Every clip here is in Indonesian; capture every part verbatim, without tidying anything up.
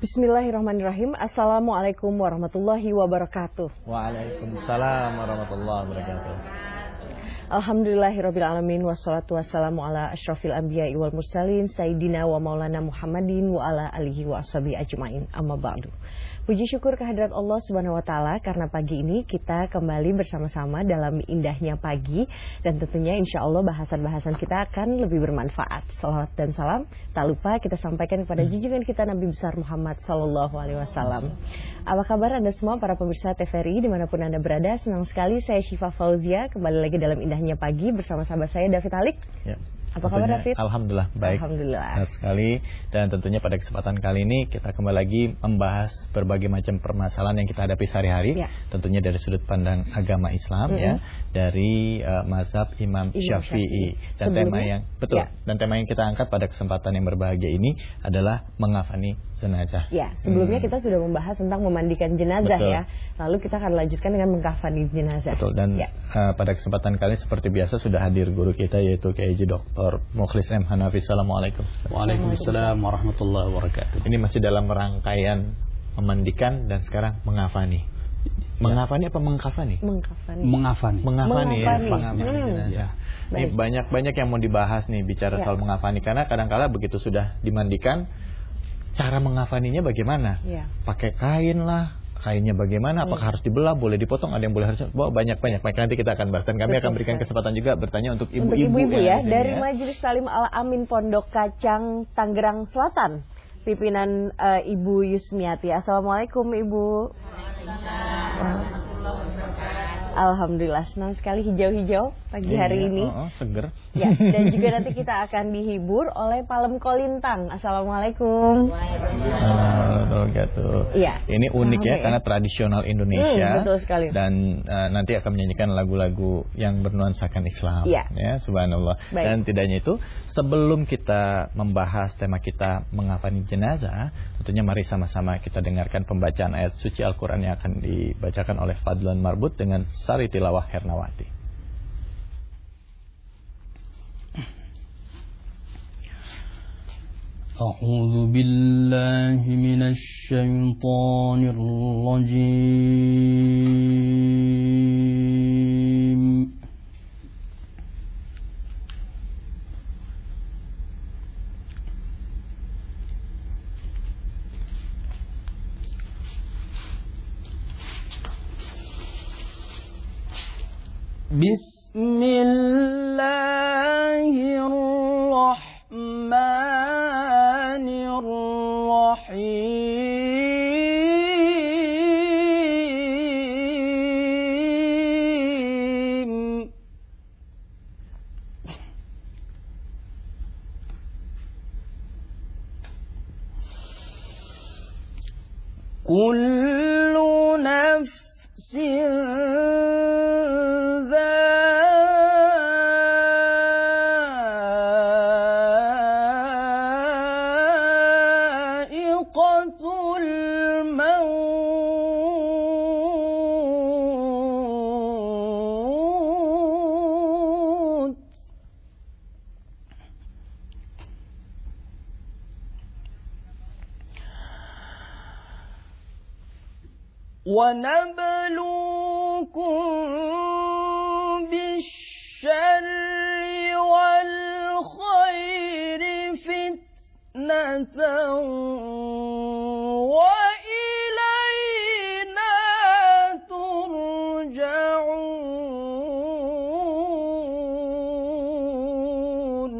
Bismillahirrahmanirrahim. Assalamualaikum warahmatullahi wabarakatuh. Waalaikumsalam warahmatullahi wabarakatuh. Alhamdulillahirabbil alamin wassalatu wassalamu ala asyrafil anbiya'i wal mursalin sayyidina wa maulana Muhammadin wa ala alihi wa ashabihi ajmain. Amma ba'du. Puji syukur kehadirat Allah Subhanahu wa taala karena pagi ini kita kembali bersama-sama dalam indahnya pagi dan tentunya insya Allah bahasan-bahasan kita akan lebih bermanfaat. Salawat dan salam tak lupa kita sampaikan kepada junjungan kita Nabi besar Muhammad sallallahu alaihi wasallam. Apa kabar Anda semua para pemirsa T V R I dimanapun Anda berada? Senang sekali saya Syifa Fauzia kembali lagi dalam indahnya pagi bersama sahabat saya David Halik. Ya. Apa kabar David? Alhamdulillah baik. Alhamdulillah. Benar sekali. Dan tentunya pada kesempatan kali ini kita kembali lagi membahas berbagai macam permasalahan yang kita hadapi sehari-hari. Ya. Tentunya dari sudut pandang agama Islam, mm-hmm. ya, dari uh, mazhab Imam, Imam Syafi'i. Dan Sebelumnya, tema yang betul. Ya. Dan tema yang kita angkat pada kesempatan yang berbahagia ini adalah mengafani jenazah. Ya, sebelumnya hmm. kita sudah membahas tentang memandikan jenazah. Betul. Ya. Lalu kita akan lanjutkan dengan mengkafani jenazah. Betul. Dan ya. uh, pada kesempatan kali seperti biasa sudah hadir guru kita yaitu K I Doktor Mukhlis M Hanafi. Assalamualaikum. Waalaikumsalam warahmatullahi wabarakatuh. Ini masih dalam rangkaian memandikan dan sekarang mengafani. Mengafani apa mengkafani? Mengkafani. Mengafani. Mengafani ya. Mengafani. Hmm. Ya. Ini banyak-banyak yang mau dibahas nih bicara ya. soal mengafani karena kadang-kala begitu sudah dimandikan cara mengafaninya bagaimana? Ya. Pakai kain lah, kainnya bagaimana? Apakah ya. harus dibelah, boleh dipotong, ada yang boleh harus, oh, banyak-banyak. Maka nanti kita akan bahas dan kami Betul, akan berikan kesempatan juga bertanya untuk ibu-ibu. Untuk ibu-ibu ya, dari ya. Majelis Salim Al Amin Pondok Kacang Tangerang Selatan, pimpinan uh, Ibu Yusmiati. Assalamualaikum Ibu. Alhamdulillah senang sekali hijau-hijau pagi iya, hari ini. Oh, oh, seger. Ya, dan juga nanti kita akan dihibur oleh Palem Kolintang. Assalamualaikum. Waalaikumsalam. Iya. Ini unik ya, ya karena tradisional Indonesia. Hmm, betul sekali. Dan uh, nanti akan menyanyikan lagu-lagu yang bernuansakan Islam. Iya. Ya, subhanallah. Baik. Dan tidak hanya itu, sebelum kita membahas tema kita mengafani jenazah, tentunya mari sama-sama kita dengarkan pembacaan ayat suci Al-Quran yang akan dibacakan oleh Fadlan Marbut dengan Sari Tilawah Hernawati. A'udzu billahi minasy syaithanir rajim. Bismillahirrahmanirrahim. Kullu nafsin وَنَبْلُوكُمْ بِالشَّرِّ وَالْخَيْرِ فِتْنَةً وَإِلَيْنَا تُرْجَعُونَ.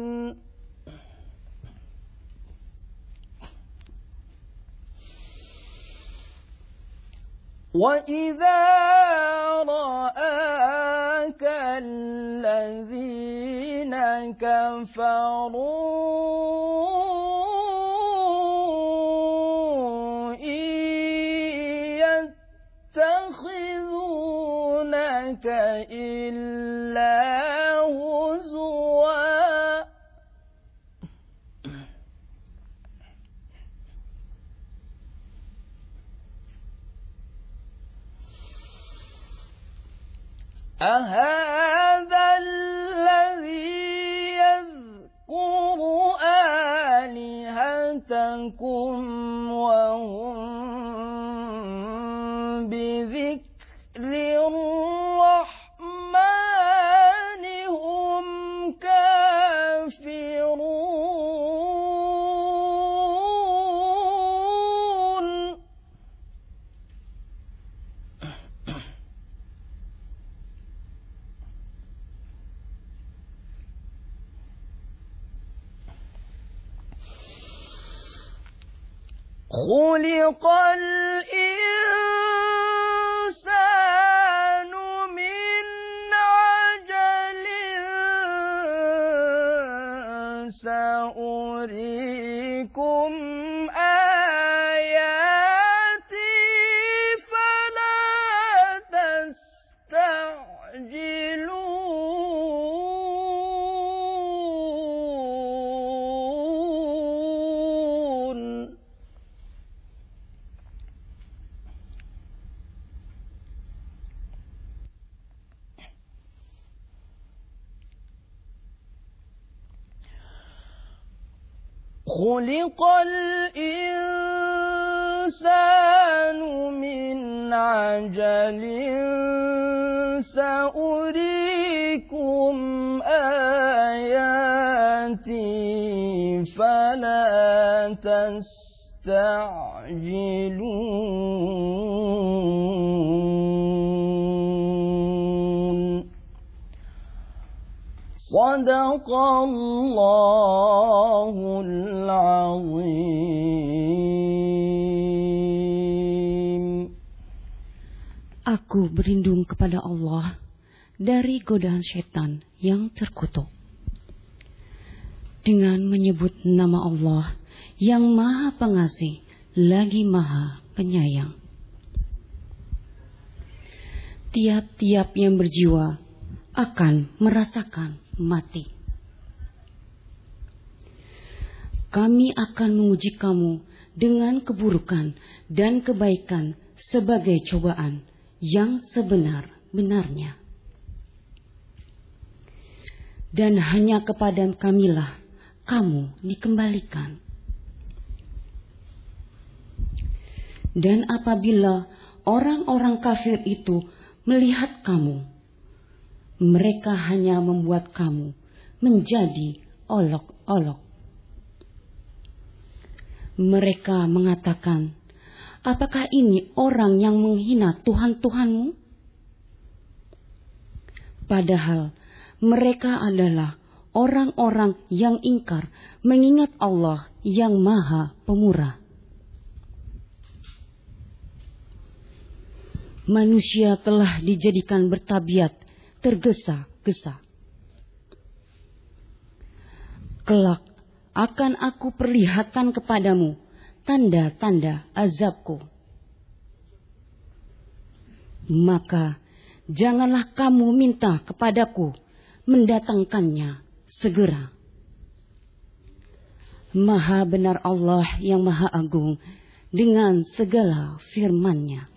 وَإِذَا رَآكَ الَّذِينَ كَفَرُوا إِن يَتَّخِذُونَكَ إِلَّا هُزُوًا أَهَذَا الَّذِي يَذْكُرُ آلِهَتَكُمْ وَهُوَ Khuliqal insanu min ajalin sa'urikum ayati fala tasta'jilun. Khuliqal insanu min ajalin sa'urikum ayati fala tasta'jilun. Sadaqallahul azim. Aku berlindung kepada Allah dari godaan setan yang terkutuk dengan menyebut nama Allah yang Maha Pengasih lagi Maha Penyayang. Tiap-tiap yang berjiwa akan merasakan mati. Kami akan menguji kamu dengan keburukan dan kebaikan sebagai cobaan yang sebenar-benarnya. Dan hanya kepada Kamilah kamu dikembalikan. Dan apabila orang-orang kafir itu melihat kamu, mereka hanya membuat kamu menjadi olok-olok. Mereka mengatakan, apakah ini orang yang menghina Tuhan-Tuhanmu? Padahal mereka adalah orang-orang yang ingkar mengingat Allah yang Maha Pemurah. Manusia telah dijadikan bertabiat tergesa-gesa. Kelak akan aku perlihatkan kepadamu tanda-tanda azabku. Maka janganlah kamu minta kepadaku mendatangkannya segera. Maha benar Allah yang Maha Agung dengan segala firman-Nya.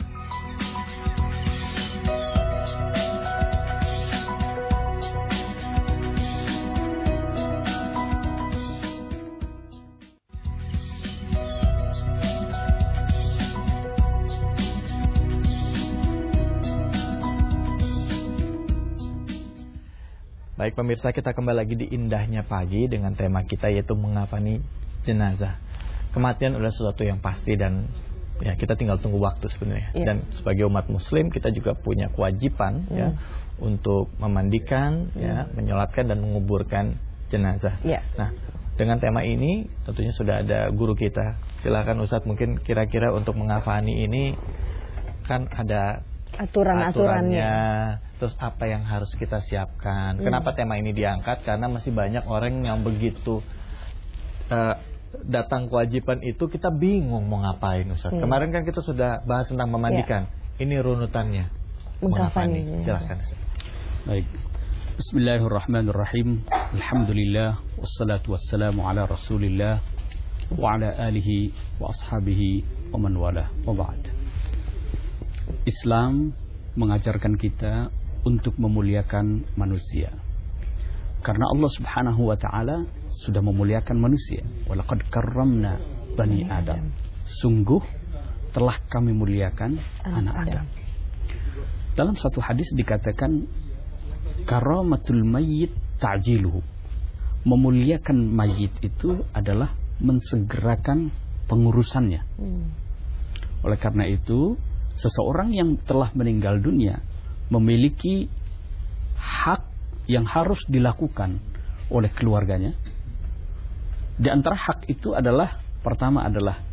Baik pemirsa, kita kembali lagi di Indahnya Pagi dengan tema kita yaitu mengafani jenazah. Kematian adalah sesuatu yang pasti dan ya kita tinggal tunggu waktu sebenarnya. Ya. Dan sebagai umat muslim kita juga punya kewajiban hmm. ya untuk memandikan, hmm. ya, menyolatkan dan menguburkan jenazah. Ya. Nah, dengan tema ini tentunya sudah ada guru kita. Silakan Ustadz, mungkin kira-kira untuk mengafani ini kan ada aturan-aturannya, terus apa yang harus kita siapkan. Hmm. Kenapa tema ini diangkat? Karena masih banyak orang yang begitu uh, datang kewajiban itu kita bingung mau ngapain, Ustaz. Hmm. Kemarin kan kita sudah bahas tentang memandikan. Ya. Ini runutannya. Mengafani. Silakan. Baik. Bismillahirrahmanirrahim. Alhamdulillah wassalatu wassalamu ala Rasulillah wa ala alihi wa ashabihi wa man wala. Wa ba'd. Islam mengajarkan kita untuk memuliakan manusia. Karena Allah Subhanahu wa taala sudah memuliakan manusia. Walaqad karramna bani Adam. Sungguh telah kami muliakan anak Adam. Dalam satu hadis dikatakan karamatul mayyit ta'jiluhu. Memuliakan mayit itu adalah mensegerakan pengurusannya. Oleh karena itu seseorang yang telah meninggal dunia memiliki hak yang harus dilakukan oleh keluarganya. Di antara hak itu adalah pertama adalah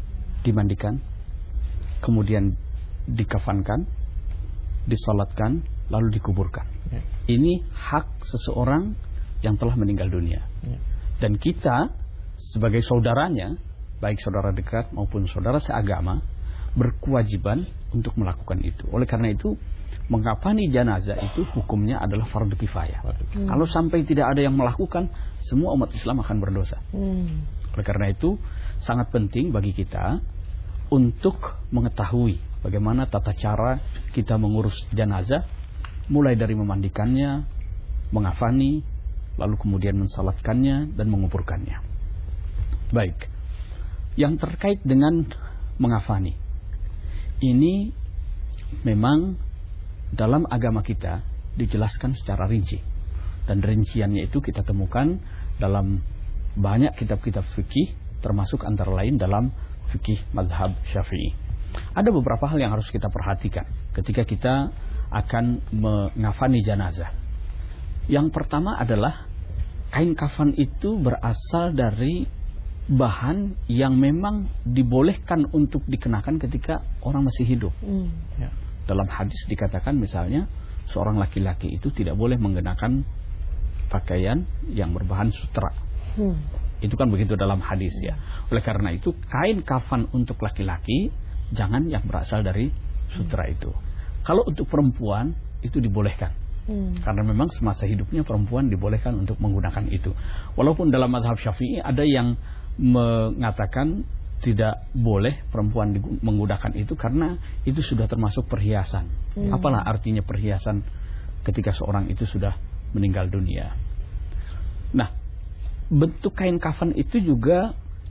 dimandikan, kemudian dikafankan, disolatkan, lalu dikuburkan. Ya. Ini hak seseorang yang telah meninggal dunia. Ya. Dan kita sebagai saudaranya, baik saudara dekat maupun saudara seagama, berkewajiban untuk melakukan itu. Oleh karena itu, mengkafani jenazah itu hukumnya adalah fardu kifayah. Hmm. Kalau sampai tidak ada yang melakukan, semua umat Islam akan berdosa. Hmm. Oleh karena itu, sangat penting bagi kita untuk mengetahui bagaimana tata cara kita mengurus jenazah, mulai dari memandikannya, mengafani, lalu kemudian mensalatkannya dan menguburkannya. Baik, yang terkait dengan mengafani, ini memang dalam agama kita dijelaskan secara rinci, dan rinciannya itu kita temukan dalam banyak kitab-kitab fikih, termasuk antara lain dalam fikih mazhab Syafi'i. Ada beberapa hal yang harus kita perhatikan ketika kita akan mengafani jenazah. Yang pertama adalah kain kafan itu berasal dari bahan yang memang dibolehkan untuk dikenakan ketika orang masih hidup. Hmm. Ya. Dalam hadis dikatakan misalnya seorang laki-laki itu tidak boleh mengenakan pakaian yang berbahan sutra. Hmm. Itu kan begitu dalam hadis ya. Oleh karena itu kain kafan untuk laki-laki jangan yang berasal dari sutra hmm. itu. Kalau untuk perempuan itu dibolehkan. Hmm. Karena memang semasa hidupnya perempuan dibolehkan untuk menggunakan itu. Walaupun dalam mazhab Syafi'i ada yang mengatakan tidak boleh perempuan menggunakan itu karena itu sudah termasuk perhiasan. Hmm. Apalah artinya perhiasan ketika seorang itu sudah meninggal dunia. Nah, bentuk kain kafan itu juga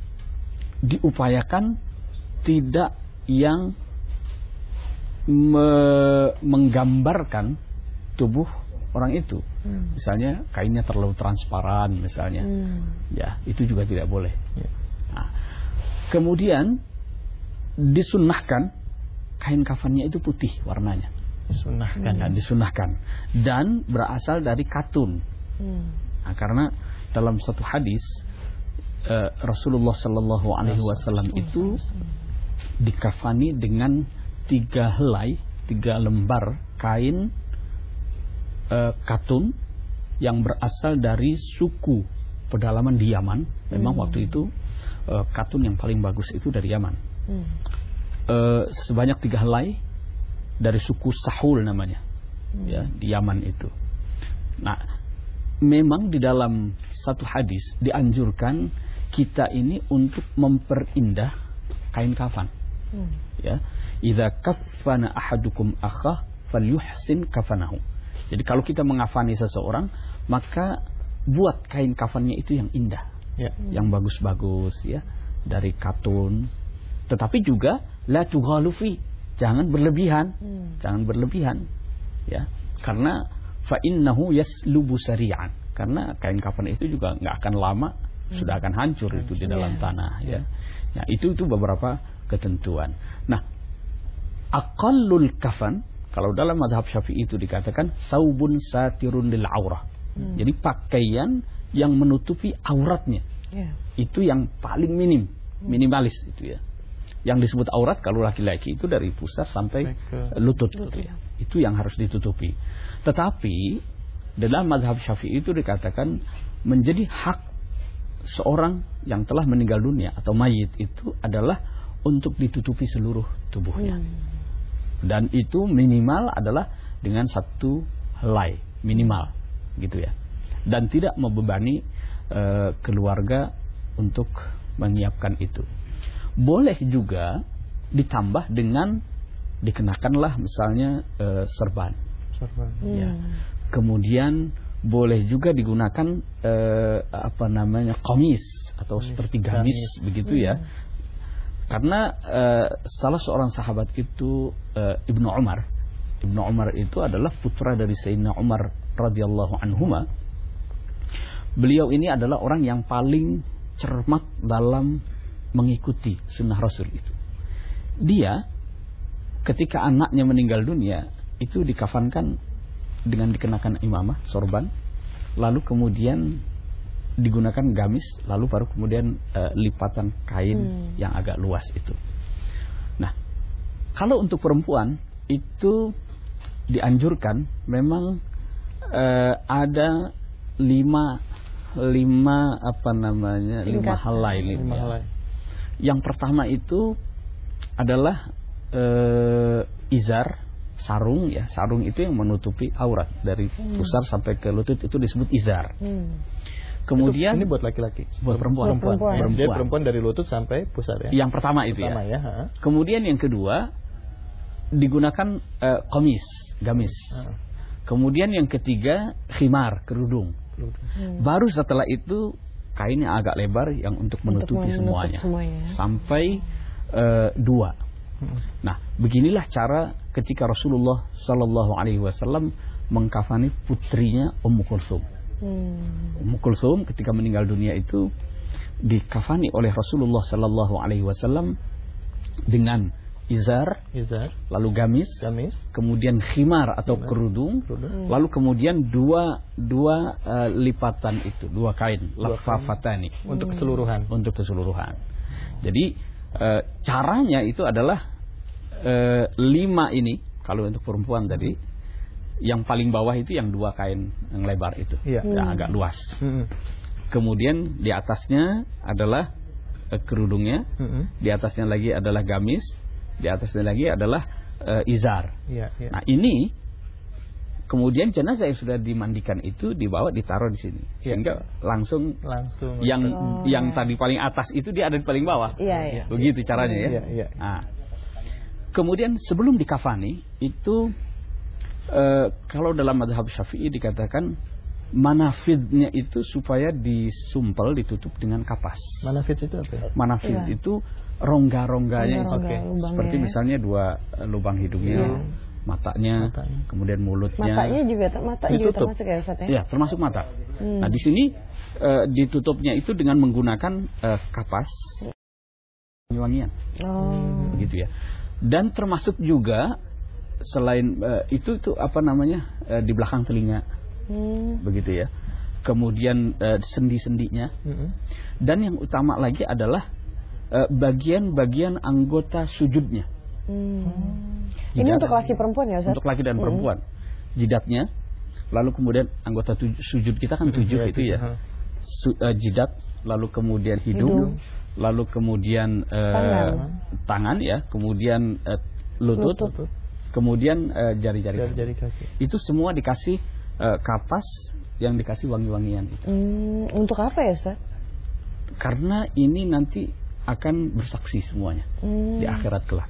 diupayakan tidak yang me menggambarkan tubuh orang itu. Hmm. Misalnya kainnya terlalu transparan misalnya. Hmm. Ya, itu juga tidak boleh. Ya. Nah, kemudian disunnahkan kain kafannya itu putih warnanya. Disunnahkan. Hmm. Disunnahkan. Dan berasal dari katun. Hmm. Nah, karena dalam satu hadis uh, Rasulullah Sallallahu Alaihi Wasallam itu dikafani dengan tiga helai, tiga lembar kain uh, katun yang berasal dari suku pedalaman di Yaman. Memang hmm. waktu itu uh, katun yang paling bagus itu dari Yaman. Hmm. Uh, sebanyak tiga helai dari suku Sahul namanya, hmm. ya di Yaman itu. Nah, memang di dalam satu hadis dianjurkan kita ini untuk memperindah kain kafan. Hmm. Ya, idza kaffana ahadukum akhah falyuhsin kafanahu. Jadi kalau kita mengafani seseorang, maka buat kain kafannya itu yang indah, ya. hmm. yang bagus-bagus ya, dari katun. Tetapi juga la tughalufi, jangan berlebihan, hmm. jangan berlebihan, ya, karena fa innahu yaslubu sari'an, karena kain kafan itu juga nggak akan lama hmm. sudah akan hancur itu di dalam yeah. tanah, ya. Nah, itu itu beberapa ketentuan. Nah, aqallul kafan kalau dalam mazhab Syafi'i itu dikatakan saubun satirun lil aurah. Hmm. Jadi pakaian yang menutupi auratnya. Yeah. Itu yang paling minim, minimalis itu ya. Yang disebut aurat kalau laki-laki itu dari pusar sampai lutut, lutut. Gitu ya. Itu yang harus ditutupi. Tetapi dalam mazhab Syafi'i itu dikatakan menjadi hak seorang yang telah meninggal dunia atau mayit itu adalah untuk ditutupi seluruh tubuhnya. Hmm. Dan itu minimal adalah dengan satu helai minimal, gitu ya. Dan tidak membebani uh, keluarga untuk menyiapkan itu. Boleh juga ditambah dengan dikenakanlah misalnya uh, serban. Serban. Ya. Hmm. Kemudian boleh juga digunakan uh, apa namanya qamis atau gamis. Seperti gamis, gamis. Begitu hmm. ya. Karena uh, salah seorang sahabat itu uh, Ibnu Umar. Ibnu Umar itu adalah putra dari Sayyidina Umar radhiyallahu anhuma. Beliau ini adalah orang yang paling cermat dalam mengikuti sunnah Rasul itu. Dia ketika anaknya meninggal dunia itu dikafankan dengan dikenakan imamah, sorban, lalu kemudian digunakan gamis, lalu baru kemudian uh, lipatan kain hmm. yang agak luas itu. Nah, kalau untuk perempuan itu dianjurkan memang uh, ada lima lima apa namanya Tingkat. lima hal lain. Lima hal lain. Yang pertama itu adalah uh, izar, sarung ya. Sarung itu yang menutupi aurat dari hmm. pusar sampai ke lutut, itu disebut izar. Hmm. Kemudian itu, ini buat laki-laki, buat perempuan. Perempuan. perempuan. perempuan. Jadi perempuan dari lutut sampai pusar ya. Yang pertama itu pertama, ya. ya. Kemudian yang kedua digunakan uh, komis, gamis. Ha. Kemudian yang ketiga khimar, kerudung. Hmm. Baru setelah itu kain yang agak lebar yang untuk menutupi untuk semuanya. semuanya sampai uh, dua. Hmm. Nah, beginilah cara ketika Rasulullah Shallallahu Alaihi Wasallam mengkafani putrinya Ummu Kulsum. Hmm. Ummu Kulsum ketika meninggal dunia itu dikafani oleh Rasulullah Shallallahu Alaihi Wasallam dengan izar, izar, lalu gamis, gamis, kemudian khimar atau khimar. kerudung, kerudung. Lalu kemudian dua dua uh, lipatan itu, dua kain, lafafatani hmm. untuk keseluruhan, untuk keseluruhan. Jadi uh, caranya itu adalah uh, lima ini kalau untuk perempuan tadi, yang paling bawah itu yang dua kain yang lebar itu, yeah. yang hmm. agak luas. Hmm. Kemudian di atasnya adalah uh, kerudungnya, hmm. di atasnya lagi adalah gamis. Di atasnya lagi adalah uh, izar. Ya, ya. Nah ini kemudian jenazah yang sudah dimandikan itu dibawa ditaruh di sini, ya. Sehingga langsung langsung yang oh, yang ya. tadi paling atas itu dia ada di paling bawah. Ya, ya. Begitu caranya ya. Ya, ya. Nah, kemudian sebelum dikafani itu uh, kalau dalam mazhab Syafi'i dikatakan manafidnya itu supaya disumpel, ditutup dengan kapas. Manafid itu apa ya? Manafid ya. itu rongga-rongganya, rongga, okay. lubangnya. Seperti misalnya dua lubang hidungnya, ya. matanya, matanya, kemudian mulutnya. Matanya juga, mata ditutup. juga termasuk ya Ustaz ya? Ya, termasuk mata. Hmm. Nah di sini uh, ditutupnya itu dengan menggunakan uh, kapas wangi-wangian, oh. begitu ya. Dan termasuk juga selain uh, itu tuh apa namanya uh, di belakang telinga, hmm. begitu ya. Kemudian uh, sendi-sendinya, hmm. dan yang utama lagi adalah bagian-bagian uh, anggota sujudnya. Hmm. Ini untuk laki perempuan ya Ustaz? Untuk laki dan hmm. perempuan. Jidatnya, lalu kemudian anggota tuj- sujud kita kan tujuh itu ya. Su- uh, jidat, lalu kemudian hidung, hidung. lalu kemudian uh, tangan. tangan ya, kemudian uh, lutut, lutut, kemudian uh, jari-jari jari kaki. Itu semua dikasih uh, kapas yang dikasih wangi-wangian itu. Hmm, untuk apa ya Ustaz? Karena ini nanti akan bersaksi semuanya hmm. di akhirat kelak.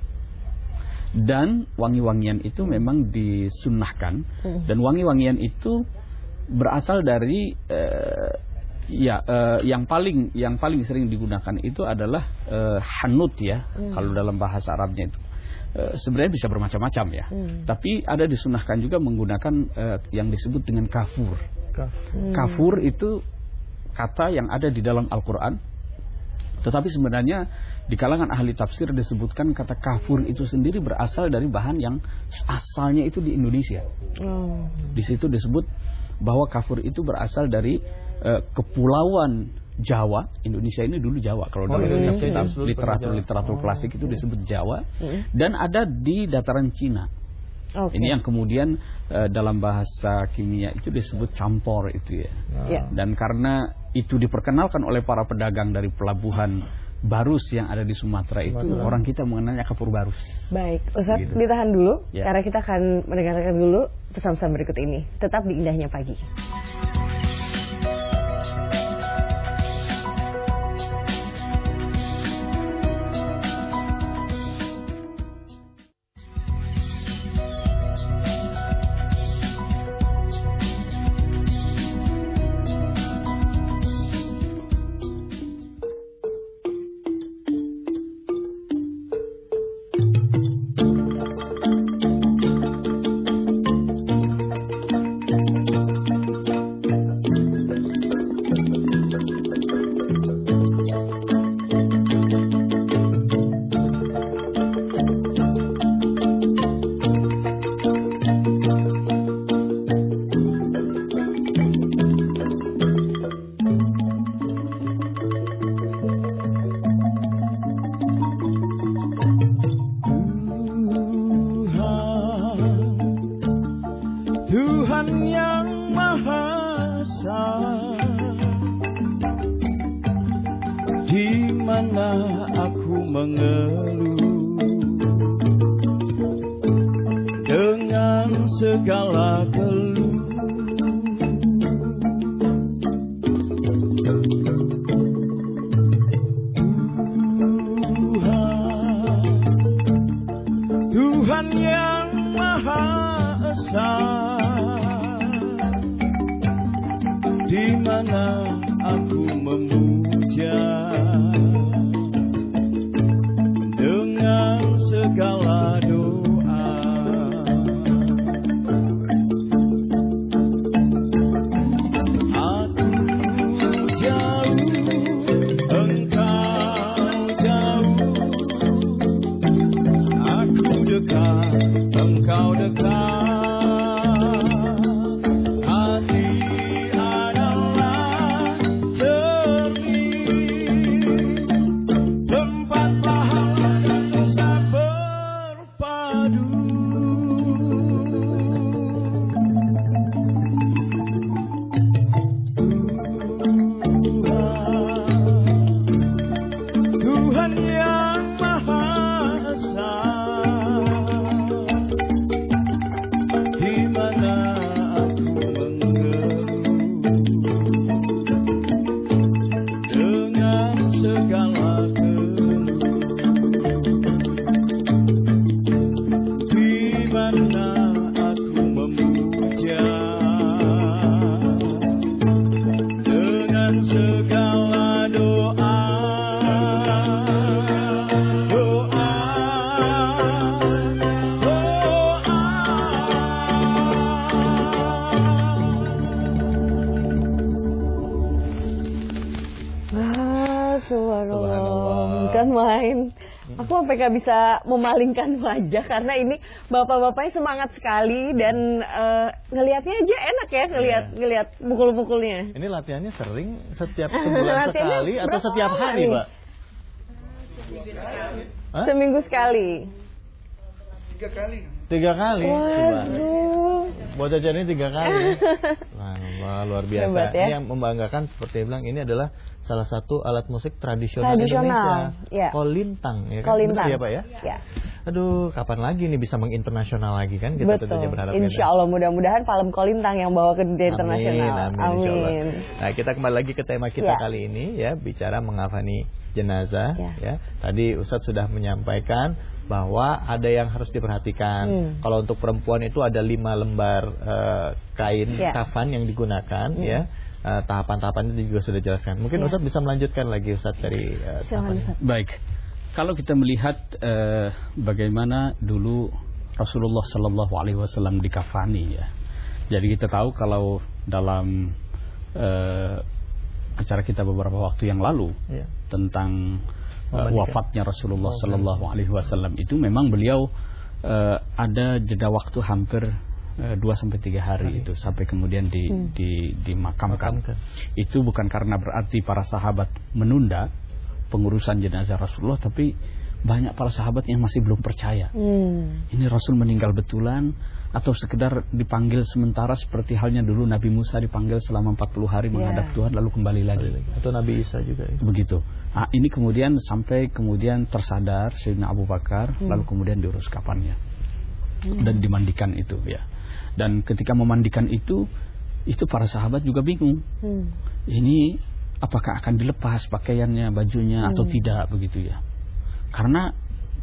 Dan wangi-wangian itu memang disunnahkan, hmm. dan wangi-wangian itu berasal dari uh, ya uh, yang paling yang paling sering digunakan itu adalah uh, hanut ya, hmm. kalau dalam bahasa Arabnya itu. Uh, sebenarnya bisa bermacam-macam ya. Hmm. Tapi ada disunnahkan juga menggunakan uh, yang disebut dengan kafur. Hmm. Kafur itu kata yang ada di dalam Al-Qur'an. Tetapi sebenarnya di kalangan ahli tafsir disebutkan kata kafur itu sendiri berasal dari bahan yang asalnya itu di Indonesia. Oh. Di situ disebut bahwa kafur itu berasal dari uh, kepulauan Jawa. Indonesia ini dulu Jawa. Kalau oh, dalam literatur literatur, literatur klasik itu disebut Jawa. Mm. Dan ada di dataran Cina. Okay. Ini yang kemudian uh, dalam bahasa kimia itu disebut campur itu ya. Yeah. Dan karena itu diperkenalkan oleh para pedagang dari pelabuhan Barus yang ada di Sumatera itu, Sumatera. Orang kita mengenalnya kafur barus. Baik, Ustaz gitu. Ditahan dulu yeah. karena kita akan mendengarkan dulu pesan-pesan berikut ini. Tetap di Indahnya Pagi. Maha Esa, di mana aku mengeluh dengan segala keluh. Tuhan, Tuhan yang Maha Esa, di mana aku memuja dengan segala doa. Aku jauh, engkau jauh, aku dekat, engkau dekat. Main, aku sampai gak bisa memalingkan wajah karena ini bapak-bapaknya semangat sekali dan uh, ngelihatnya aja enak ya ngelihat yeah. ngelihat pukul-pukulnya. Ini latihannya sering setiap sebulan sekali atau setiap hari, Mbak? Hah? Seminggu sekali. Tiga kali. Tiga kali. Waduh. Buat jajan ini tiga kali. Wah, wah, luar biasa. Hebat, ya? Ini yang membanggakan seperti yang bilang ini adalah salah satu alat musik tradisional, tradisional Indonesia. Ya. Kolintang, ya kan? Kolintang. Betul ya, Pak ya? Ya. Aduh, kapan lagi nih bisa menginternasional lagi kan? Kita Betul. tentunya berharap. Insya Allah mudah-mudahan Palem Kolintang yang bawa ke dunia internasional. Amin, amin. Amin. Nah, kita kembali lagi ke tema kita ya. kali ini ya, bicara mengafani jenazah. Ya. Ya. Tadi Ustadz sudah menyampaikan bahwa ada yang harus diperhatikan. Hmm. Kalau untuk perempuan itu ada lima lembar uh, kain ya. kafan yang digunakan, hmm. ya. Uh, tahapan-tahapan itu juga sudah dijelaskan. Mungkin ya. Ustadz bisa melanjutkan lagi Ustadz dari uh, tahapan. Baik. Kalau kita melihat uh, bagaimana dulu Rasulullah Shallallahu Alaihi Wasallam dikafani ya. Jadi kita tahu kalau dalam uh, acara kita beberapa waktu yang lalu ya. tentang uh, wafatnya Rasulullah Shallallahu Alaihi Wasallam itu memang beliau uh, ada jeda waktu hampir dua sampai tiga hari itu sampai kemudian di, hmm. di, dimakamkan. Makamkan. Itu bukan karena berarti para sahabat menunda pengurusan jenazah Rasulullah, tapi banyak para sahabat yang masih belum percaya. Hmm. Ini Rasul meninggal betulan atau sekedar dipanggil sementara seperti halnya dulu Nabi Musa dipanggil selama empat puluh hari menghadap yeah. Tuhan lalu kembali lagi. Atau Nabi Isa juga ya. Begitu. Nah, ini kemudian sampai kemudian tersadar Sayyidina Abu Bakar hmm. lalu kemudian diurus kafannya hmm. dan dimandikan itu ya. Dan ketika memandikan itu, itu para sahabat juga bingung. Hmm. Ini apakah akan dilepas pakaiannya, bajunya hmm. atau tidak begitu ya? Karena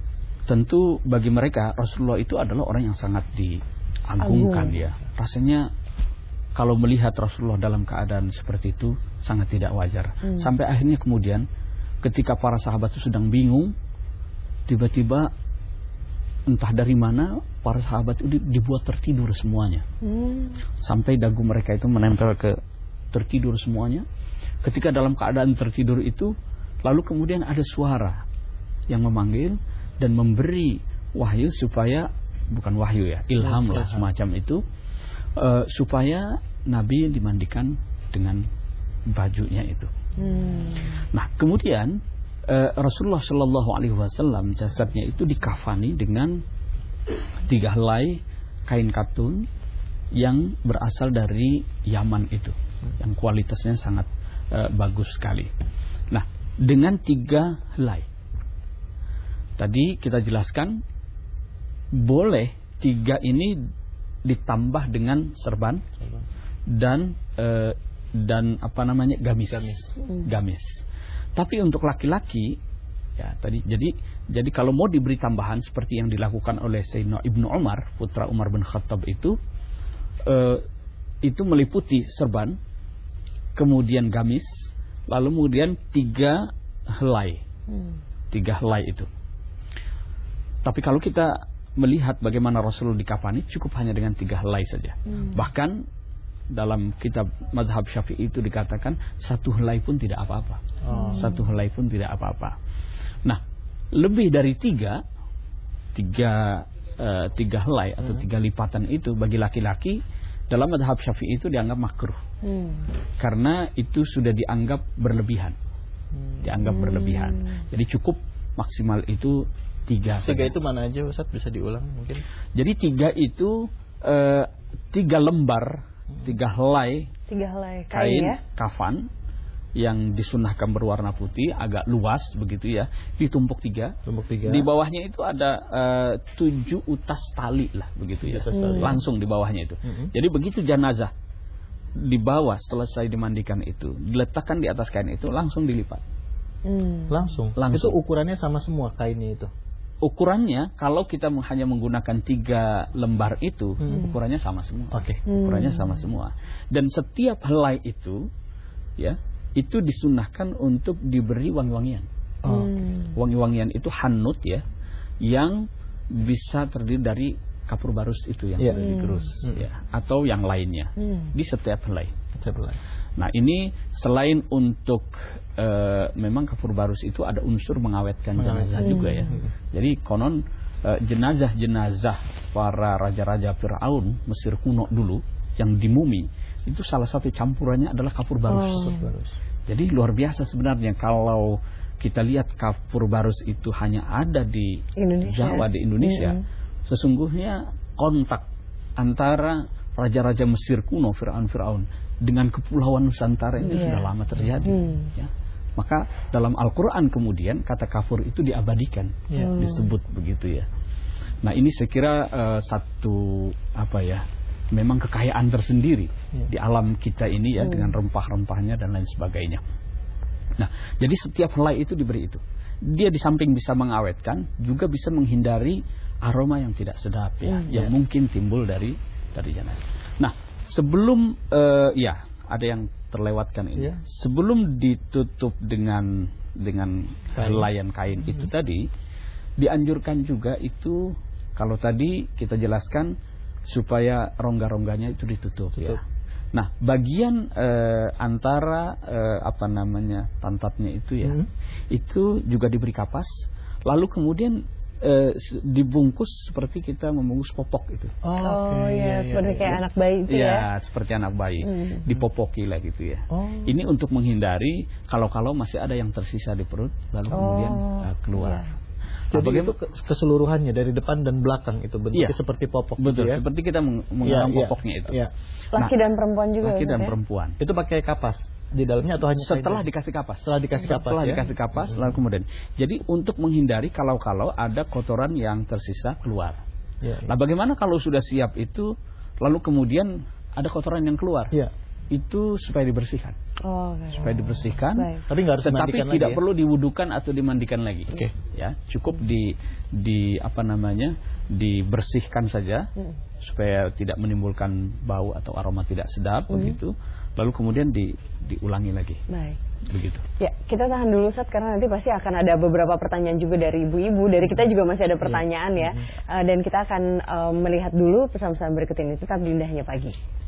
tentu bagi mereka Rasulullah itu adalah orang yang sangat diagungkan ya. Rasanya kalau melihat Rasulullah dalam keadaan seperti itu sangat tidak wajar. Hmm. Sampai akhirnya kemudian ketika para sahabat itu sedang bingung, tiba-tiba entah dari mana para sahabat itu dibuat tertidur semuanya. Hmm. Sampai dagu mereka itu menempel ke tertidur semuanya. Ketika dalam keadaan tertidur itu, lalu kemudian ada suara yang memanggil dan memberi wahyu supaya, bukan wahyu ya, ilham lah semacam itu, uh, supaya Nabi dimandikan dengan bajunya itu. Hmm. Nah kemudian Uh, Rasulullah Shallallahu Alaihi Wasallam jasadnya itu dikafani dengan tiga helai kain katun yang berasal dari Yaman itu, yang kualitasnya sangat uh, bagus sekali. Nah, dengan tiga helai. Tadi kita jelaskan boleh tiga ini ditambah dengan serban dan uh, dan apa namanya gamis. Gamis. Gamis. Tapi untuk laki-laki ya tadi jadi jadi kalau mau diberi tambahan seperti yang dilakukan oleh Sayyidina Ibnu Umar, putra Umar bin Khattab itu Uh, itu meliputi serban, kemudian gamis, lalu kemudian tiga helai, hmm. tiga helai itu. Tapi kalau kita melihat bagaimana Rasulullah dikafani, cukup hanya dengan tiga helai saja. Hmm. Bahkan dalam kitab Mazhab Syafi'i itu dikatakan satu helai pun tidak apa-apa, oh. satu helai pun tidak apa-apa. Nah, lebih dari tiga, tiga Uh, tiga helai atau hmm. tiga lipatan itu bagi laki-laki dalam mazhab Syafi'i itu dianggap makruh, hmm. karena itu sudah dianggap berlebihan, hmm. dianggap hmm. berlebihan. Jadi cukup maksimal itu tiga. Tiga itu mana aja Ustaz, bisa diulang mungkin? Jadi tiga itu uh, tiga lembar, hmm. tiga helai, tiga helai kain, kain ya? kafan yang disunahkan berwarna putih, agak luas begitu ya, ditumpuk tiga. Tumpuk tiga. Di bawahnya itu ada uh, tujuh utas tali lah begitu ya, hmm. langsung di bawahnya itu. Hmm. Jadi begitu jenazah dibawa setelah selesai dimandikan itu, diletakkan di atas kain itu, langsung dilipat. Hmm. Langsung. Langsung. Itu ukurannya sama semua kainnya itu. Ukurannya kalau kita hanya menggunakan tiga lembar itu, hmm. ukurannya sama semua. Oke. Okay. Hmm. Ukurannya sama semua. Dan setiap helai itu, ya. Itu disunahkan untuk diberi wangi-wangian. Oh. Hmm. Wangi-wangian itu hanut ya, yang bisa terdiri dari kapur barus itu yang yeah. sudah digerus, hmm. ya, atau yang lainnya hmm. di setiap helai. Nah ini selain untuk uh, memang kapur barus itu ada unsur mengawetkan jenazah hmm. juga ya. Hmm. Jadi konon uh, jenazah-jenazah para raja-raja Fir'aun Mesir kuno dulu yang dimumi itu salah satu campurannya adalah kapur barus. Oh. Jadi luar biasa sebenarnya kalau kita lihat kapur barus itu hanya ada di Indonesia. Jawa, di Indonesia. Mm-hmm. Sesungguhnya kontak antara raja-raja Mesir kuno, Fir'aun-Fir'aun dengan kepulauan Nusantara ini yeah. sudah lama terjadi. Mm. Ya. Maka dalam Al-Quran kemudian kata kafur itu diabadikan, yeah. disebut begitu ya. Nah ini saya kira uh, satu apa ya? memang kekayaan tersendiri ya. di alam kita ini ya, hmm. dengan rempah-rempahnya dan lain sebagainya. Nah, jadi setiap helai itu diberi itu. Dia di samping bisa mengawetkan, juga bisa menghindari aroma yang tidak sedap ya, hmm. yang ya. mungkin timbul dari dari jenazah. Nah, sebelum uh, ya ada yang terlewatkan ini. Ya. Sebelum ditutup dengan dengan helaian kain hmm. itu tadi, dianjurkan juga itu kalau tadi kita jelaskan supaya rongga-rongganya itu ditutup. Tutup. Ya. Nah, bagian eh, antara eh, apa namanya pantatnya itu ya, hmm. itu juga diberi kapas, lalu kemudian eh, dibungkus seperti kita membungkus popok itu. Oh, oh okay. ya, seperti ya, kayak ya. anak bayi itu ya. Ya, seperti anak bayi, hmm. dipopoki lah gitu ya. Oh. Ini untuk menghindari kalau-kalau masih ada yang tersisa di perut, lalu oh. kemudian uh, keluar. Ya. Jadi nah, itu keseluruhannya dari depan dan belakang itu bentuknya iya, seperti popok. Betul, gitu ya? Seperti kita mengenang iya, popoknya iya, itu. Iya. Laki nah, dan perempuan juga. Laki dan ya? perempuan. Itu pakai kapas di dalamnya atau hanya setelah kain dikasih kapas? Setelah dikasih kapas. Setelah ya? dikasih kapas, hmm. lalu kemudian. Jadi untuk menghindari kalau-kalau ada kotoran yang tersisa keluar. Iya, iya. Nah, bagaimana kalau sudah siap itu, lalu kemudian ada kotoran yang keluar? Iya. Itu supaya dibersihkan. Oh, okay. Supaya dibersihkan. Baik. Tapi nggak harus tetapi dimandikan tidak lagi, perlu ya? diwudukan atau dimandikan lagi. Oke. Okay. Ya, cukup di di apa namanya? dibersihkan saja hmm. supaya tidak menimbulkan bau atau aroma tidak sedap hmm. begitu. Lalu kemudian di diulangi lagi. Baik. Begitu. Ya, kita tahan dulu Ustaz karena nanti pasti akan ada beberapa pertanyaan juga dari ibu-ibu. Dari kita juga masih ada pertanyaan ya. Hmm. Uh, dan kita akan uh, melihat dulu pesan-pesan berikut ini. Tetap di Indahnya Pagi.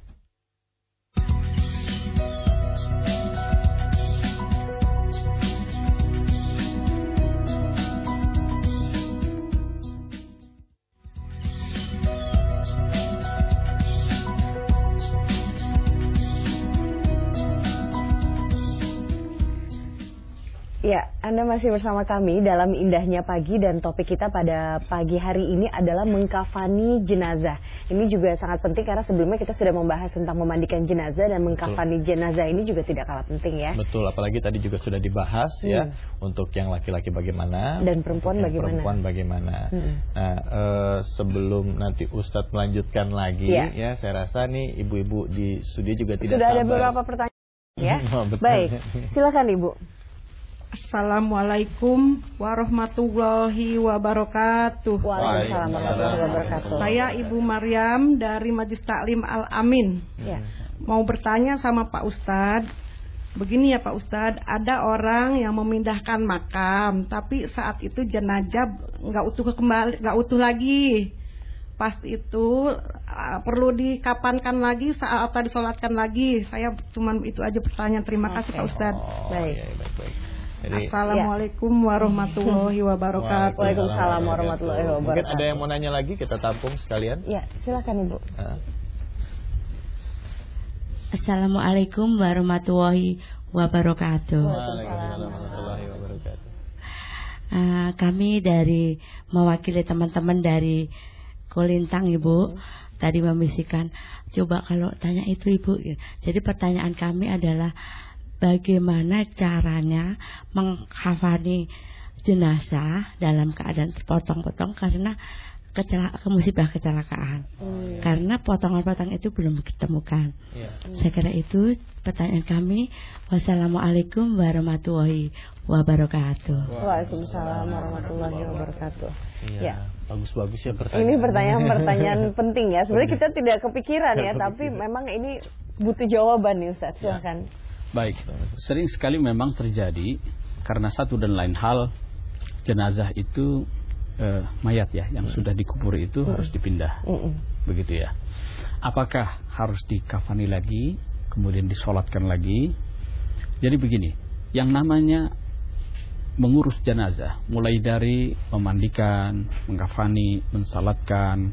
Ya, Anda masih bersama kami dalam Indahnya Pagi dan topik kita pada pagi hari ini adalah mengkafani jenazah. Ini juga sangat penting karena sebelumnya kita sudah membahas tentang memandikan jenazah dan mengkafani jenazah ini juga tidak kalah penting ya. Betul, apalagi tadi juga sudah dibahas hmm. ya untuk yang laki-laki bagaimana dan perempuan yang bagaimana. Perempuan bagaimana. Hmm. Nah, e, sebelum nanti Ustadz melanjutkan lagi ya, ya saya rasa nih ibu-ibu di studio juga tidak sudah sabar. Sudah ada beberapa pertanyaan ya. Oh, baik, silakan Ibu. Assalamualaikum warahmatullahi wabarakatuh. Waalaikumsalam warahmatullahi wabarakatuh. Saya Ibu Maryam dari Majelis Taklim Al Amin. Ya. Mau bertanya sama Pak Ustadz. Begini ya Pak Ustadz, ada orang yang memindahkan makam, tapi saat itu jenazah nggak utuh kembali, nggak utuh lagi. Pas itu uh, perlu dikapankan lagi saat atau disolatkan lagi. Saya cuman itu aja pertanyaan. Terima kasih Pak Ustadz. Oh, baik. Ya, baik, baik. Jadi, Assalamualaikum ya. warahmatullahi wabarakatuh. Waalaikumsalam warahmatullahi wabarakatuh. Mungkin ada yang mau nanya lagi, kita tampung sekalian. Ya, silakan Ibu. Uh. Assalamualaikum warahmatullahi wabarakatuh. Waalaikumsalam warahmatullahi wabarakatuh. Uh, kami dari mewakili teman-teman dari Kulintang Ibu. Hmm. Tadi membisikkan, coba kalau tanya itu Ibu. Jadi pertanyaan kami adalah bagaimana caranya mengkafani jenazah dalam keadaan terpotong-potong karena kecelakaan, musibah kecelakaan. Hmm. Karena potongan-potongan itu belum ditemukan. Ya. Hmm. Saya kira itu pertanyaan kami. Wassalamualaikum warahmatullahi wabarakatuh. Waalaikumsalam warahmatullahi wabarakatuh. Ya, ya. Bagus-bagus ya pertanyaan. Ini pertanyaan-pertanyaan penting ya. Sebenarnya kita tidak kepikiran ya, tapi memang ini butuh jawaban nih Ustaz. Silakan. Ya. Baik, sering sekali memang terjadi karena satu dan lain hal jenazah itu eh, mayat ya yang mm. sudah dikubur itu mm. harus dipindah, mm. begitu ya. Apakah harus dikafani lagi, kemudian disolatkan lagi? Jadi begini, yang namanya mengurus jenazah, mulai dari memandikan, mengkafani, mensalatkan,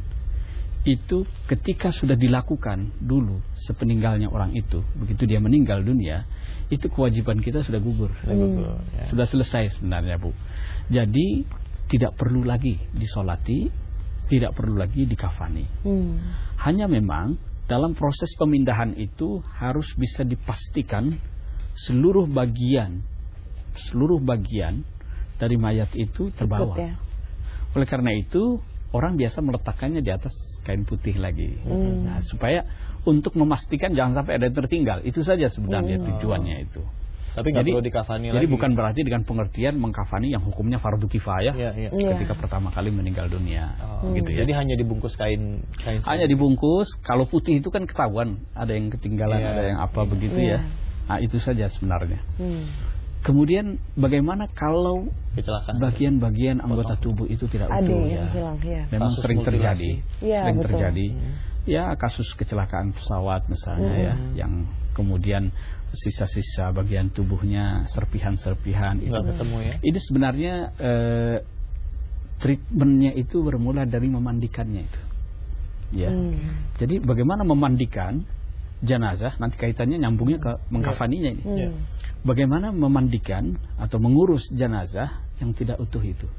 itu ketika sudah dilakukan dulu sepeninggalnya orang itu, begitu dia meninggal dunia, itu kewajiban kita sudah gugur, sudah, gugur, ya. sudah selesai sebenarnya Bu. Jadi tidak perlu lagi disolati, tidak perlu lagi dikafani. Hmm. Hanya memang dalam proses pemindahan itu harus bisa dipastikan seluruh bagian, seluruh bagian dari mayat itu terbawa. Ya. Oleh karena itu orang biasa meletakkannya di atas kain putih lagi, hmm. nah, supaya untuk memastikan jangan sampai ada yang tertinggal. Itu saja sebenarnya hmm. tujuannya itu. Tapi nggak perlu dikafani jadi lagi. Bukan berarti dengan pengertian mengkafani yang hukumnya fardu kifayah ya, ya. ketika ya. pertama kali meninggal dunia, oh. gitu ya. Jadi hanya dibungkus kain, kain hanya dibungkus. Kalau putih itu kan ketahuan, ada yang ketinggalan, ya. ada yang apa ya. begitu ya. ya. Nah itu saja sebenarnya. Hmm. Kemudian bagaimana kalau bagian-bagian anggota tubuh itu tidak utuh ya? Hilang, ya. Memang kasus sering terjadi, ya, sering betul. terjadi. Hmm. Ya kasus kecelakaan pesawat misalnya hmm. ya, yang kemudian sisa-sisa bagian tubuhnya, serpihan-serpihan itu. Ketemu, ya? Ini sebenarnya eh, treatmentnya itu bermula dari memandikannya itu. Ya. Hmm. Jadi bagaimana memandikan jenazah, nanti kaitannya nyambungnya ke mengkafaninya ini. Hmm. Bagaimana memandikan atau mengurus jenazah yang tidak utuh itu.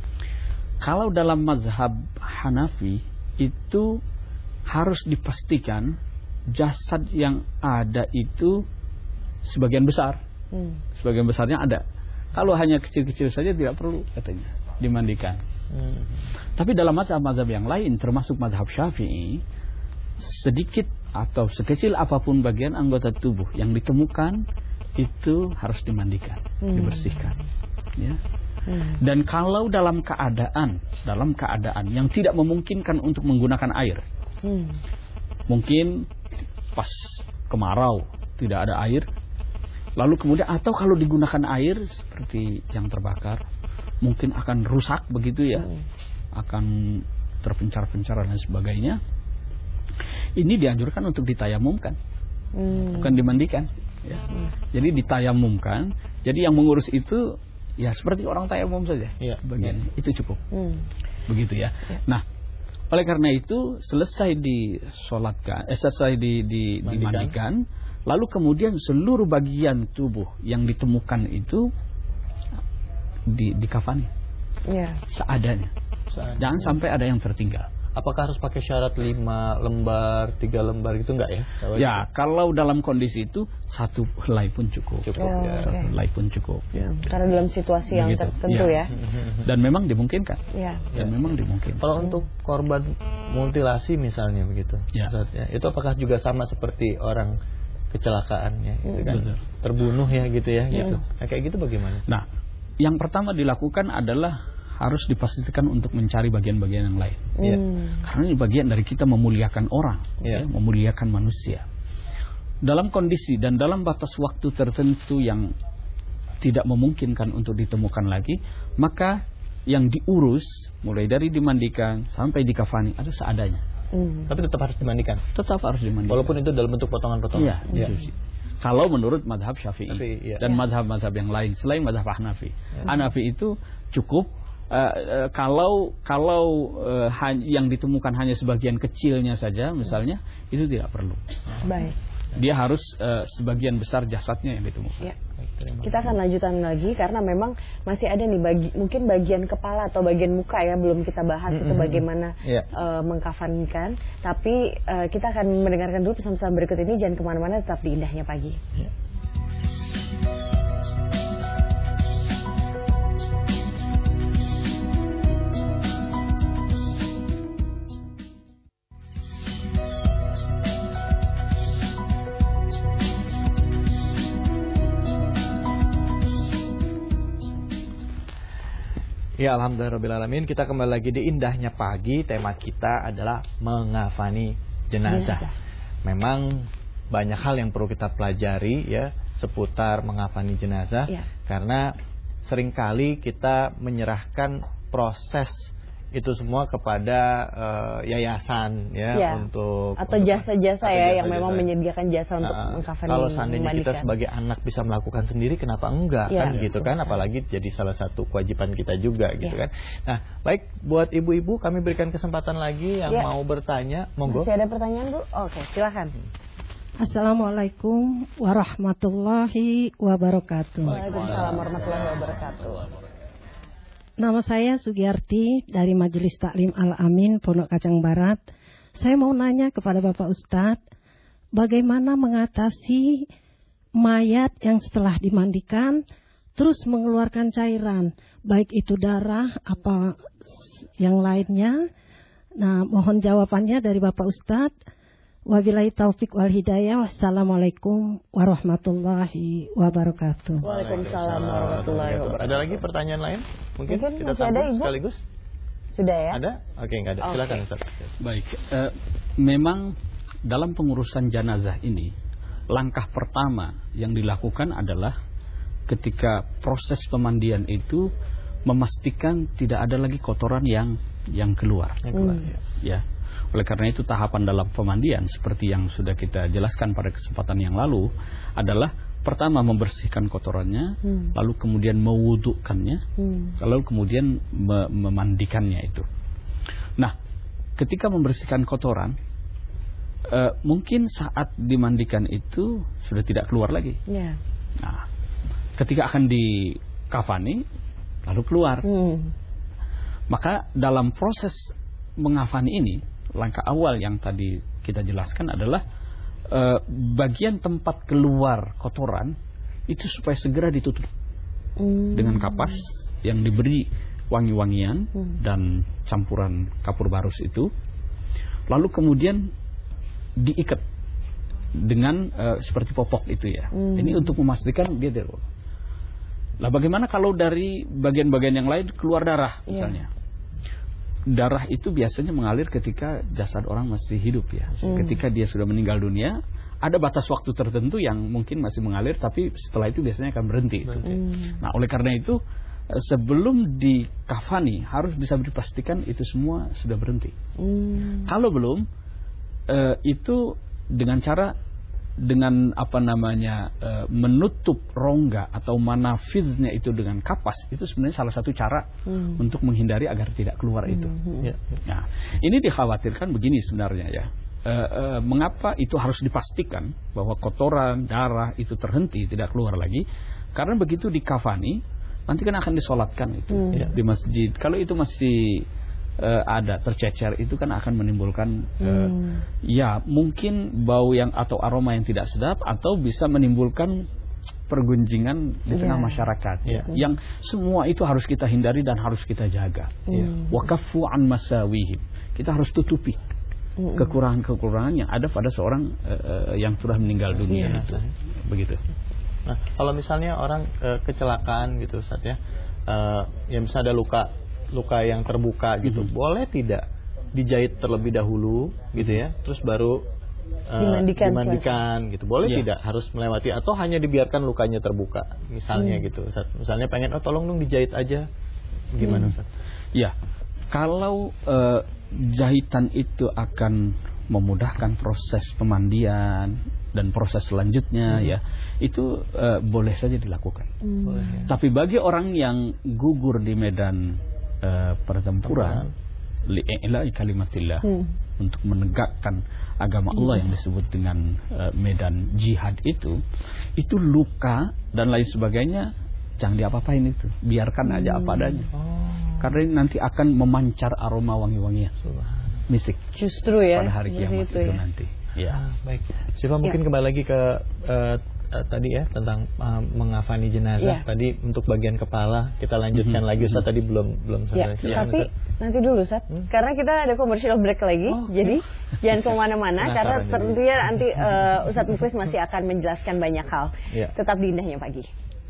Kalau dalam mazhab Hanafi itu harus dipastikan jasad yang ada itu sebagian besar, hmm. sebagian besarnya ada. Kalau hanya kecil-kecil saja tidak perlu katanya dimandikan. Hmm. Tapi dalam mazhab-mazhab yang lain termasuk mazhab Syafi'i, sedikit atau sekecil apapun bagian anggota tubuh yang ditemukan itu harus dimandikan, hmm. dibersihkan, ya. Hmm. Dan kalau dalam keadaan, dalam keadaan yang tidak memungkinkan untuk menggunakan air, hmm. mungkin pas kemarau tidak ada air, lalu kemudian atau kalau digunakan air seperti yang terbakar, mungkin akan rusak begitu ya, hmm. akan terpencar-pencar dan sebagainya. Ini dianjurkan untuk ditayamumkan, hmm. bukan dimandikan. Ya. Hmm. Jadi ditayamumkan. Jadi yang mengurus itu ya seperti orang tayamum saja. Ya. Bagian ya. Itu cukup. Hmm. Begitu ya. Ya. Nah, oleh karena itu selesai disolatkan, eh, selesai di, di, dimandikan, lalu kemudian seluruh bagian tubuh yang ditemukan itu di dikafani. Ya. Seadanya. Seadanya. Jangan sampai ada yang tertinggal. apakah harus pakai syarat lima lembar, tiga lembar gitu enggak ya? Ya, kalau dalam kondisi itu satu helai pun cukup. Cukup. Oh, Ya. Satu okay. helai pun cukup. Ya. Karena dalam situasi yang Begitu. tertentu ya. ya. Dan memang dimungkinkan. Ya. Dan memang dimungkinkan. Kalau untuk korban mutilasi misalnya begitu, Ya. Ustaz, ya, itu apakah juga sama seperti orang kecelakaan ya, gitu kan? Betul. Terbunuh ya gitu ya, Ya. gitu. Nah, kayak gitu bagaimana? Nah, yang pertama dilakukan adalah harus dipastikan untuk mencari bagian-bagian yang lain. Ya. Hmm. Karena ini bagian dari kita memuliakan orang, Ya. ya, memuliakan manusia. Dalam kondisi dan dalam batas waktu tertentu yang tidak memungkinkan untuk ditemukan lagi, maka yang diurus mulai dari dimandikan sampai dikafani ada seadanya. Hmm. Tapi tetap harus dimandikan. Tetap harus dimandikan. Walaupun itu dalam bentuk potongan-potongan. Iya, dicuci. Kalau menurut madhab Syafi'i Tapi, iya. dan Ya. madhab-madhab yang lain selain madhab Hanafi, Hanafi itu cukup uh, uh, kalau kalau uh, han- yang ditemukan hanya sebagian kecilnya saja, misalnya itu tidak perlu. Baik. Dia harus uh, sebagian besar jasadnya yang ditemukan. Ya. Kita akan lanjutan lagi karena memang masih ada nih bagi, mungkin bagian kepala atau bagian muka ya belum kita bahas itu bagaimana Ya. uh, mengkafankan. Tapi uh, kita akan mendengarkan dulu pesan-pesan berikut ini, jangan kemana-mana, tetap di Indahnya Pagi. Ya. Ya, alhamdulillahirrahmanirrahim. Kita kembali lagi di Indahnya Pagi. Tema kita adalah mengafani jenazah. Memang banyak hal yang perlu kita pelajari ya seputar mengafani jenazah. Ya. Karena seringkali kita menyerahkan proses itu semua kepada uh, yayasan ya, Ya. untuk Atau untuk- jasa-jasa atau ya yang jasa-jasa. memang menyediakan jasa untuk Nah, mengkafani, kalau seandainya kita memandikan. sebagai anak bisa melakukan sendiri, kenapa enggak Ya, kan gitu kan? betul. Apalagi jadi salah satu kewajiban kita juga gitu Ya. kan. Nah, baik buat ibu-ibu kami berikan kesempatan lagi yang Ya. mau bertanya, monggo. Masih ada pertanyaan Bu? Oke, silakan. Assalamualaikum warahmatullahi wabarakatuh. Waalaikumsalam warahmatullahi wabarakatuh. Nama saya Sugiyarti dari Majelis Taklim Al-Amin Pondok Kacang Barat. Saya mau nanya kepada Bapak Ustadz, bagaimana mengatasi mayat yang setelah dimandikan terus mengeluarkan cairan, baik itu darah apa yang lainnya. Nah, mohon jawabannya dari Bapak Ustadz. Wabillahi taufik wal hidayah. Wassalamualaikum warahmatullahi wabarakatuh. Waalaikumsalam warahmatullahi wabarakatuh. Ada lagi pertanyaan lain? Mungkin, Mungkin kita masih ada, tampung Ibu? sekaligus. Sudah ya? Ada? Oke, enggak ada. Oke. Silakan Ustaz. Baik, eh, memang dalam pengurusan jenazah ini langkah pertama yang dilakukan adalah ketika proses pemandian itu memastikan tidak ada lagi kotoran yang yang keluar. Yang keluar, Hmm. ya. Ya. Oleh karena itu tahapan dalam pemandian seperti yang sudah kita jelaskan pada kesempatan yang lalu adalah pertama membersihkan kotorannya, Hmm. lalu kemudian mewudukannya, Hmm. lalu kemudian me- memandikannya itu. Nah, ketika membersihkan kotoran, eh, mungkin saat dimandikan itu sudah tidak keluar lagi. Ya. Nah, ketika akan dikafani, lalu keluar. Hmm. Maka dalam proses mengafani ini, langkah awal yang tadi kita jelaskan adalah eh, bagian tempat keluar kotoran itu supaya segera ditutup Hmm. dengan kapas yang diberi wangi-wangian Hmm. dan campuran kapur barus itu, lalu kemudian diikat dengan eh, seperti popok itu ya. Hmm. Ini untuk memastikan dia tidak. Lah bagaimana kalau dari bagian-bagian yang lain keluar darah Iya. misalnya? Darah itu biasanya mengalir ketika jasad orang masih hidup ya. Hmm. Ketika dia sudah meninggal dunia, ada batas waktu tertentu yang mungkin masih mengalir, tapi setelah itu biasanya akan berhenti. Itu. Hmm. Nah, oleh karena itu eh, sebelum dikafani harus bisa dipastikan itu semua sudah berhenti. Hmm. Kalau belum, eh, itu dengan cara dengan apa namanya eh, menutup rongga atau manafidnya itu dengan kapas, itu sebenarnya salah satu cara Hmm. untuk menghindari agar tidak keluar itu. Hmm. Ya. Nah, ini dikhawatirkan begini sebenarnya ya. E, e, mengapa itu harus dipastikan bahwa kotoran, darah itu terhenti, tidak keluar lagi? Karena begitu dikafani, nanti kan akan disolatkan itu Hmm. ya, di masjid. Kalau itu masih uh, ada tercecer itu kan akan menimbulkan uh, Hmm. ya mungkin bau yang atau aroma yang tidak sedap, atau bisa menimbulkan pergunjingan di tengah Ya. masyarakat, Ya. yang semua itu harus kita hindari dan harus kita jaga. Hmm. Wa kaffu an masawihim, kita harus tutupi Hmm. kekurangan-kekurangan yang ada pada seorang uh, uh, yang sudah meninggal dunia Ya. itu, begitu. Nah, kalau misalnya orang e, kecelakaan gitu Ustaz ya, e, ya misalnya ada luka luka yang terbuka gitu, Mhm. boleh tidak dijahit terlebih dahulu gitu ya, terus baru e, Dimandikan, dimandikan gitu, boleh Ya. tidak harus melewati, atau hanya dibiarkan lukanya terbuka misalnya Hmm. gitu Ustaz, misalnya pengen oh tolong dong dijahit aja, gimana Hmm. Ustaz? Ya, kalau uh, jahitan itu akan memudahkan proses pemandian dan proses selanjutnya, Hmm. ya itu uh, boleh saja dilakukan. Hmm. Boleh ya. Tapi bagi orang yang gugur di medan uh, pertempuran, li'ila'i kalimatillah, Hmm. untuk menegakkan agama Allah yang disebut dengan uh, medan jihad itu, itu luka dan lain sebagainya, jangan diapa-apain itu, biarkan aja apa adanya. Oh, Karena ini nanti akan memancar aroma wangi-wangian subhanallah. misik Justru ya. pada hari seperti kiamat itu itu ya. nanti. Ya. Ah, baik. Siva mungkin kembali lagi ke eh, eh, tadi ya tentang eh, mengafani jenazah. Ya. Tadi untuk bagian kepala kita lanjutkan Mhm. lagi Ustaz, tadi belum belum Ya, selesai. Silakan, tapi Ustaz. nanti dulu Ustaz, Hmm? karena kita ada commercial break lagi, Oh, jadi jangan kemana-mana Penasaran karena jadi. tentunya nanti uh, Ustadz Muklis masih akan menjelaskan banyak hal. Ya. Tetap di Indahnya Pagi.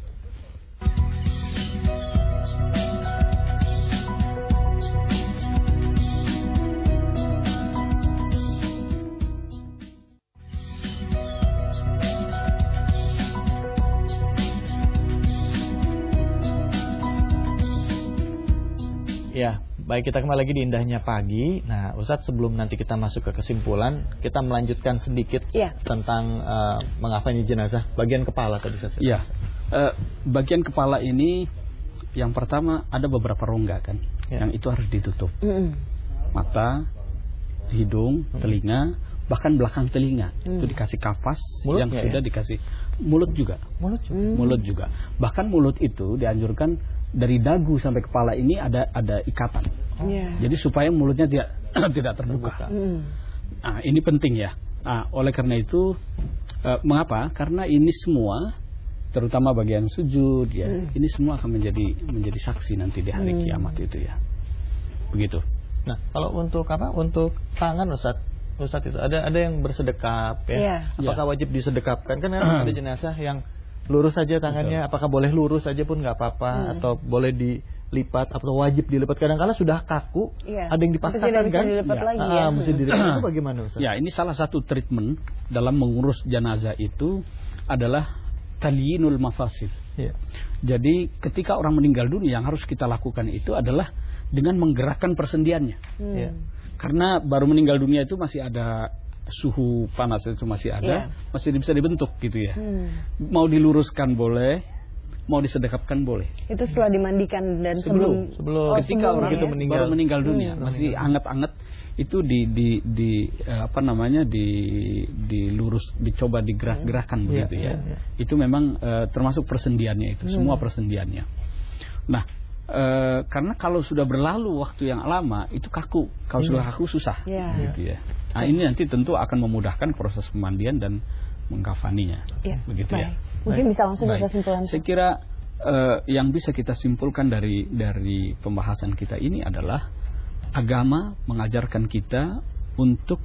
Ya, baik, kita kembali lagi di Indahnya Pagi. Nah, Ustadz, sebelum nanti kita masuk ke kesimpulan, kita melanjutkan sedikit Ya. tentang uh, mengafani jenazah. Bagian kepala tadi saya Ya. Eh, bagian kepala ini yang pertama ada beberapa rongga kan, Ya. yang itu harus ditutup. Mm-mm. Mata, hidung, telinga, bahkan belakang telinga Hmm. itu dikasih kapas, Mulut yang nggak sudah ya? dikasih mulut juga. Mulut juga. Hmm. Mulut juga. Bahkan mulut itu dianjurkan dari dagu sampai kepala ini ada ada ikatan. Ya. Jadi supaya mulutnya tidak tidak terbuka. Terbuka. Mm. Nah, ini penting ya. Nah, oleh karena itu eh, mengapa? Karena ini semua terutama bagian sujud ya. Hmm. Ini semua akan menjadi menjadi saksi nanti di hari Hmm. kiamat itu ya. Begitu. Nah, kalau untuk apa? Untuk tangan Ustadz, Ustadz itu ada ada yang bersedekap ya. Iya. Apakah wajib disedekapkan? Kan ada jenazah yang lurus saja tangannya, apakah boleh lurus saja pun nggak apa-apa, Hmm. atau boleh dilipat atau wajib dilipat? Kadang-kala sudah kaku, Iya. ada yang Terus dipaksakan tidak bisa kan? dilipat Ya. lagi Ah, ya. mesti dilipat. Itu bagaimana Ustaz? Ya, ini salah satu treatment dalam mengurus jenazah itu adalah talyinul mafasid. Iya. Jadi ketika orang meninggal dunia yang harus kita lakukan itu adalah dengan menggerakkan persendiannya. Hmm. Iya. Karena baru meninggal dunia itu masih ada suhu panas itu masih ada, Iya. masih bisa dibentuk gitu ya. Hmm. Mau diluruskan boleh, mau disedekapkan boleh. Itu setelah dimandikan dan sebelum, Sebelum. Oh, Ketika sebelum orang begitu ya? meninggal. baru meninggal dunia, Hmm. masih anget-anget itu di di di eh, apa namanya di dilurus dicoba digerak-gerakan Iya, begitu ya. iya, iya. Itu memang eh, termasuk persendiannya itu, Hmm. semua persendiannya. Nah, eh, karena kalau sudah berlalu waktu yang lama itu kaku. Kalau sudah kaku susah Iya. gitu ya. Nah, ini nanti tentu akan memudahkan proses pemandian dan mengkafaninya. Iya. Begitu Baik. ya. Mungkin bisa langsung Baik. bisa simpulan. Saya kira eh, yang bisa kita simpulkan dari dari pembahasan kita ini adalah agama mengajarkan kita untuk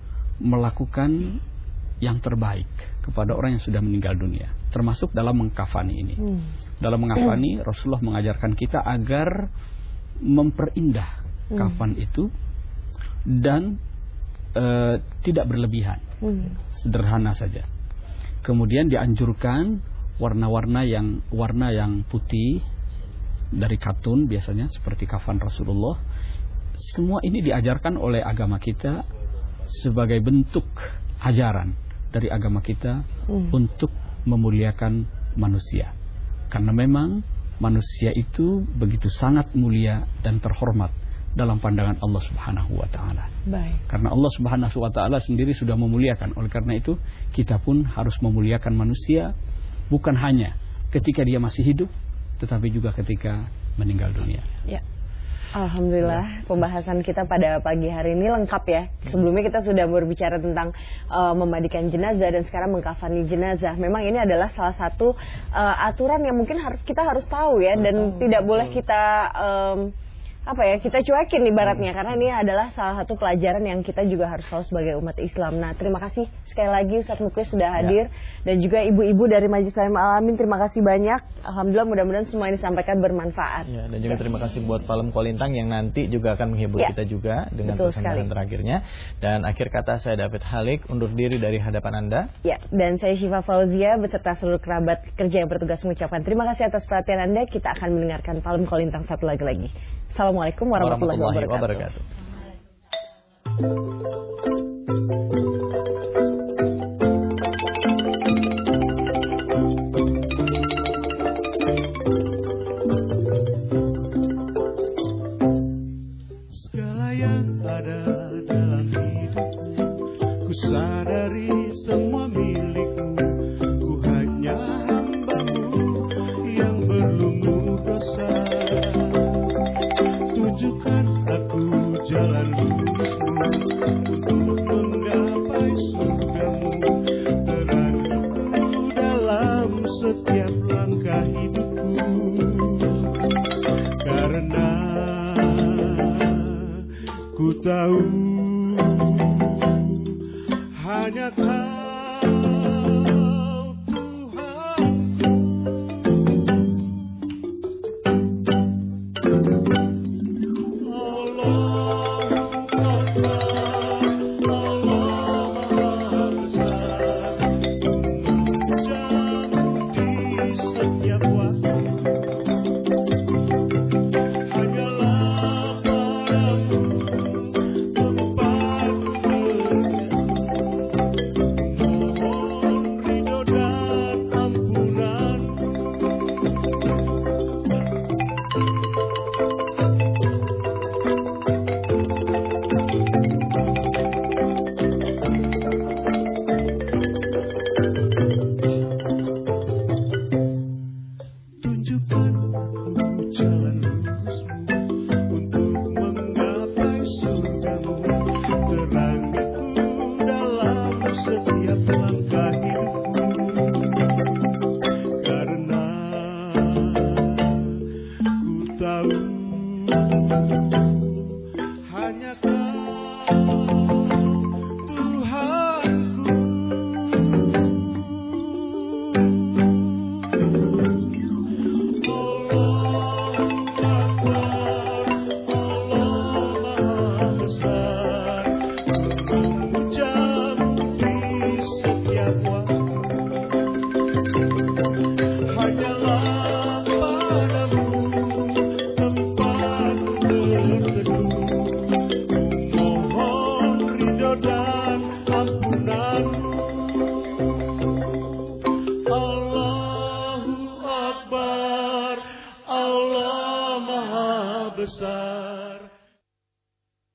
melakukan yang terbaik kepada orang yang sudah meninggal dunia, termasuk dalam mengkafani ini. Hmm. Dalam mengkafani, Rasulullah mengajarkan kita agar memperindah Hmm. kafan itu dan eh, tidak berlebihan, Hmm. sederhana saja. Kemudian dianjurkan warna-warna yang warna yang putih dari katun biasanya seperti kafan Rasulullah. Semua ini diajarkan oleh agama kita sebagai bentuk ajaran dari agama kita Hmm. untuk memuliakan manusia. Karena memang manusia itu begitu sangat mulia dan terhormat dalam pandangan Allah Subhanahu wa taala. Baik. Karena Allah Subhanahu wa taala sendiri sudah memuliakan. Oleh karena itu, kita pun harus memuliakan manusia bukan hanya ketika dia masih hidup, tetapi juga ketika meninggal dunia. Ya. Alhamdulillah, pembahasan kita pada pagi hari ini lengkap ya. Sebelumnya kita sudah berbicara tentang uh, memandikan jenazah dan sekarang mengkafani jenazah. Memang ini adalah salah satu uh, aturan yang mungkin harus kita harus tahu ya, dan betul, tidak betul. boleh kita um, apa ya kita cuekin ibaratnya, karena ini adalah salah satu pelajaran yang kita juga harus tahu sebagai umat Islam. Nah, terima kasih sekali lagi Ustadz Muklis sudah hadir ya. Dan juga ibu-ibu dari Majelis Taklim Al-Amin, terima kasih banyak. Alhamdulillah, mudah-mudahan semua ini disampaikan bermanfaat ya, dan juga ya. terima kasih buat Palem Kolintang yang nanti juga akan menghibur ya. kita juga dengan persembahan terakhirnya. Dan akhir kata, saya David Halik undur diri dari hadapan Anda ya, dan saya Syifa Fauzia beserta seluruh kerabat kerja yang bertugas mengucapkan terima kasih atas perhatian Anda. Kita akan mendengarkan Palem Kolintang satu lagi lagi. Assalamualaikum warahmatullahi, warahmatullahi wabarakatuh. Segala yang ada dalam hidupku, ku sadari semua milikmu. Ku hanya hambamu yang berlumur dosa. Tunjukkan aku jalan lurusmu untuk menggapai surgamu. Terangku dalam setiap langkah hidupku, karena ku tahu hanya Kau besar.